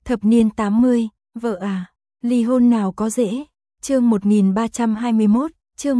Thập niên 80, vợ à, ly hôn nào có dễ. Chương 1321, chương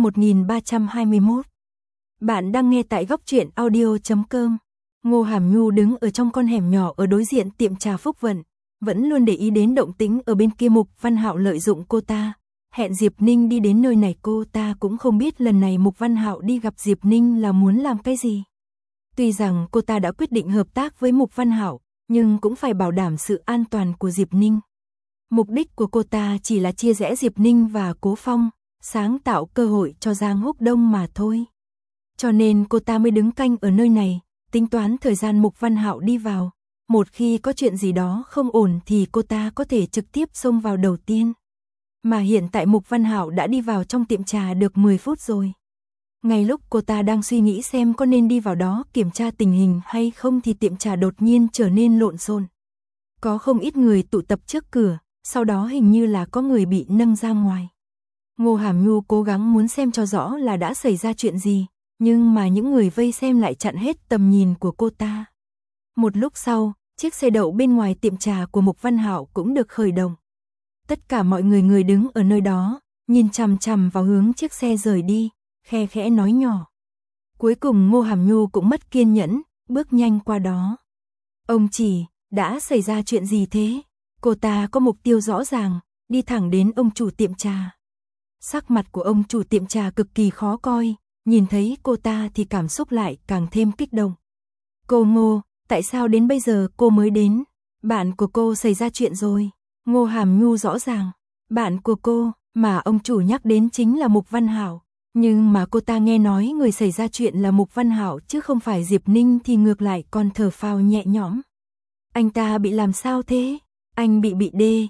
1321. Bạn đang nghe tại góc truyện audio.com. Ngô Hàm Nhu đứng ở trong con hẻm nhỏ ở đối diện tiệm trà Phúc Vận, vẫn luôn để ý đến động tĩnh ở bên kia. Mục Văn Hạo lợi dụng cô ta, hẹn Diệp Ninh đi đến nơi này. Cô ta cũng không biết lần này Mục Văn Hạo đi gặp Diệp Ninh là muốn làm cái gì. Tuy rằng cô ta đã quyết định hợp tác với Mục Văn Hạo, nhưng cũng phải bảo đảm sự an toàn của Diệp Ninh. Mục đích của cô ta chỉ là chia rẽ Diệp Ninh và Cố Phong, sáng tạo cơ hội cho Giang Húc Đông mà thôi. Cho nên cô ta mới đứng canh ở nơi này, tính toán thời gian Mục Văn Hạo đi vào. Một khi có chuyện gì đó không ổn thì cô ta có thể trực tiếp xông vào đầu tiên. Mà hiện tại Mục Văn Hạo đã đi vào trong tiệm trà được 10 phút rồi. Ngay lúc cô ta đang suy nghĩ xem có nên đi vào đó kiểm tra tình hình hay không thì tiệm trà đột nhiên trở nên lộn xộn. Có không ít người tụ tập trước cửa, sau đó hình như là có người bị nâng ra ngoài. Ngô Hàm Nhu cố gắng muốn xem cho rõ là đã xảy ra chuyện gì, nhưng mà những người vây xem lại chặn hết tầm nhìn của cô ta. Một lúc sau, chiếc xe đậu bên ngoài tiệm trà của Mục Văn Hạo cũng được khởi động. Tất cả mọi người đứng ở nơi đó, nhìn chằm chằm vào hướng chiếc xe rời đi, khe khẽ nói nhỏ. Cuối cùng Ngô Hàm Nhu cũng mất kiên nhẫn, bước nhanh qua đó. Ông chỉ, đã xảy ra chuyện gì thế? Cô ta có mục tiêu rõ ràng, đi thẳng đến ông chủ tiệm trà. Sắc mặt của ông chủ tiệm trà cực kỳ khó coi, nhìn thấy cô ta thì cảm xúc lại càng thêm kích động. Cô Ngô, tại sao đến bây giờ cô mới đến? Bạn của cô xảy ra chuyện rồi. Ngô Hàm Nhu rõ ràng, bạn của cô mà ông chủ nhắc đến chính là Mục Văn Hạo. Nhưng mà cô ta nghe nói người xảy ra chuyện là Mục Văn Hạo chứ không phải Diệp Ninh thì ngược lại còn thở phào nhẹ nhõm. Anh ta bị làm sao thế? Anh bị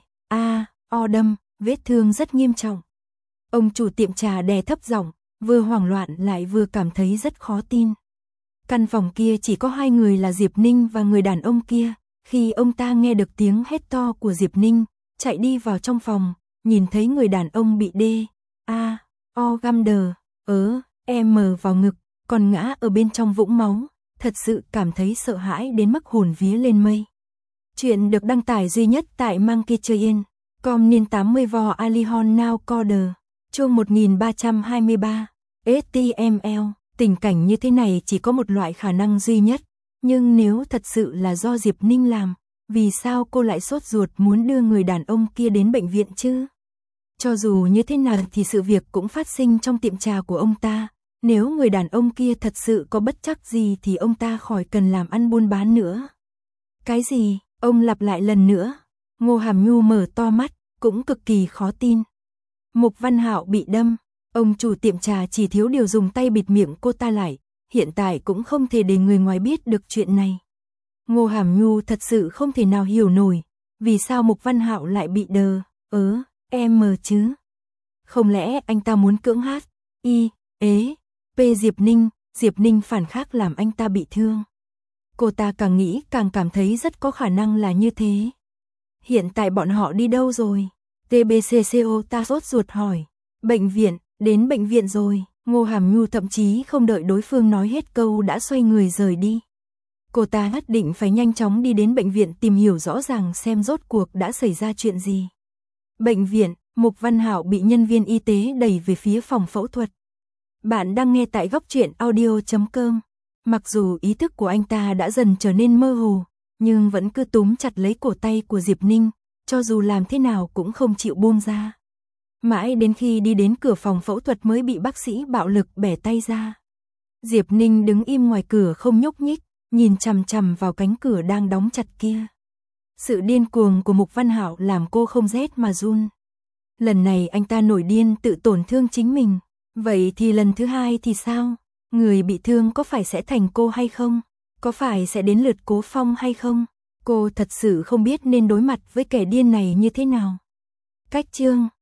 o đâm, vết thương rất nghiêm trọng. Ông chủ tiệm trà đè thấp giọng, vừa hoảng loạn lại vừa cảm thấy rất khó tin. Căn phòng kia chỉ có hai người là Diệp Ninh và người đàn ông kia. Khi ông ta nghe được tiếng hét to của Diệp Ninh, chạy đi vào trong phòng, nhìn thấy người đàn ông bị găm đờ, vào ngực, còn ngã ở bên trong vũng máu, thật sự cảm thấy sợ hãi đến mức hồn vía lên mây. Chuyện được đăng tải duy nhất tại Mankichoyen.com niên 80 vò Alihon Now Coder, chương 1323, HTML. Tình cảnh như thế này chỉ có một loại khả năng duy nhất, nhưng nếu thật sự là do Diệp Ninh làm, vì sao cô lại sốt ruột muốn đưa người đàn ông kia đến bệnh viện chứ? Cho dù như thế nào thì sự việc cũng phát sinh trong tiệm trà của ông ta, nếu người đàn ông kia thật sự có bất trắc gì thì ông ta khỏi cần làm ăn buôn bán nữa. Cái gì? Ông lặp lại lần nữa. Ngô Hàm Nhu mở to mắt, cũng cực kỳ khó tin. Mục Văn Hạo bị đâm, ông chủ tiệm trà chỉ thiếu điều dùng tay bịt miệng cô ta lại, hiện tại cũng không thể để người ngoài biết được chuyện này. Ngô Hàm Nhu thật sự không thể nào hiểu nổi, vì sao Mục Văn Hạo lại bị chứ? Không lẽ anh ta muốn cưỡng Diệp Ninh phản khắc làm anh ta bị thương? Cô ta càng nghĩ càng cảm thấy rất có khả năng là như thế. Hiện tại bọn họ đi đâu rồi? TBCCO ta sốt ruột hỏi. Bệnh viện, đến bệnh viện rồi. Ngô Hàm Nhu thậm chí không đợi đối phương nói hết câu đã xoay người rời đi. Cô ta nhất định phải nhanh chóng đi đến bệnh viện tìm hiểu rõ ràng xem rốt cuộc đã xảy ra chuyện gì. Bệnh viện, Mục Văn Hạo bị nhân viên y tế đẩy về phía phòng phẫu thuật. Bạn đang nghe tại góc truyện audio.com. Mặc dù ý thức của anh ta đã dần trở nên mơ hồ, nhưng vẫn cứ túm chặt lấy cổ tay của Diệp Ninh, cho dù làm thế nào cũng không chịu buông ra. Mãi đến khi đi đến cửa phòng phẫu thuật mới bị bác sĩ bạo lực bẻ tay ra. Diệp Ninh đứng im ngoài cửa không nhúc nhích, nhìn chằm chằm vào cánh cửa đang đóng chặt kia. Sự điên cuồng của Mục Văn Hạo làm cô không rét mà run. Lần này anh ta nổi điên tự tổn thương chính mình, vậy thì lần thứ hai thì sao? Người bị thương có phải sẽ thành cô hay không? Có phải sẽ đến lượt Cố Phong hay không? Cô thật sự không biết nên đối mặt với kẻ điên này như thế nào. Cách chương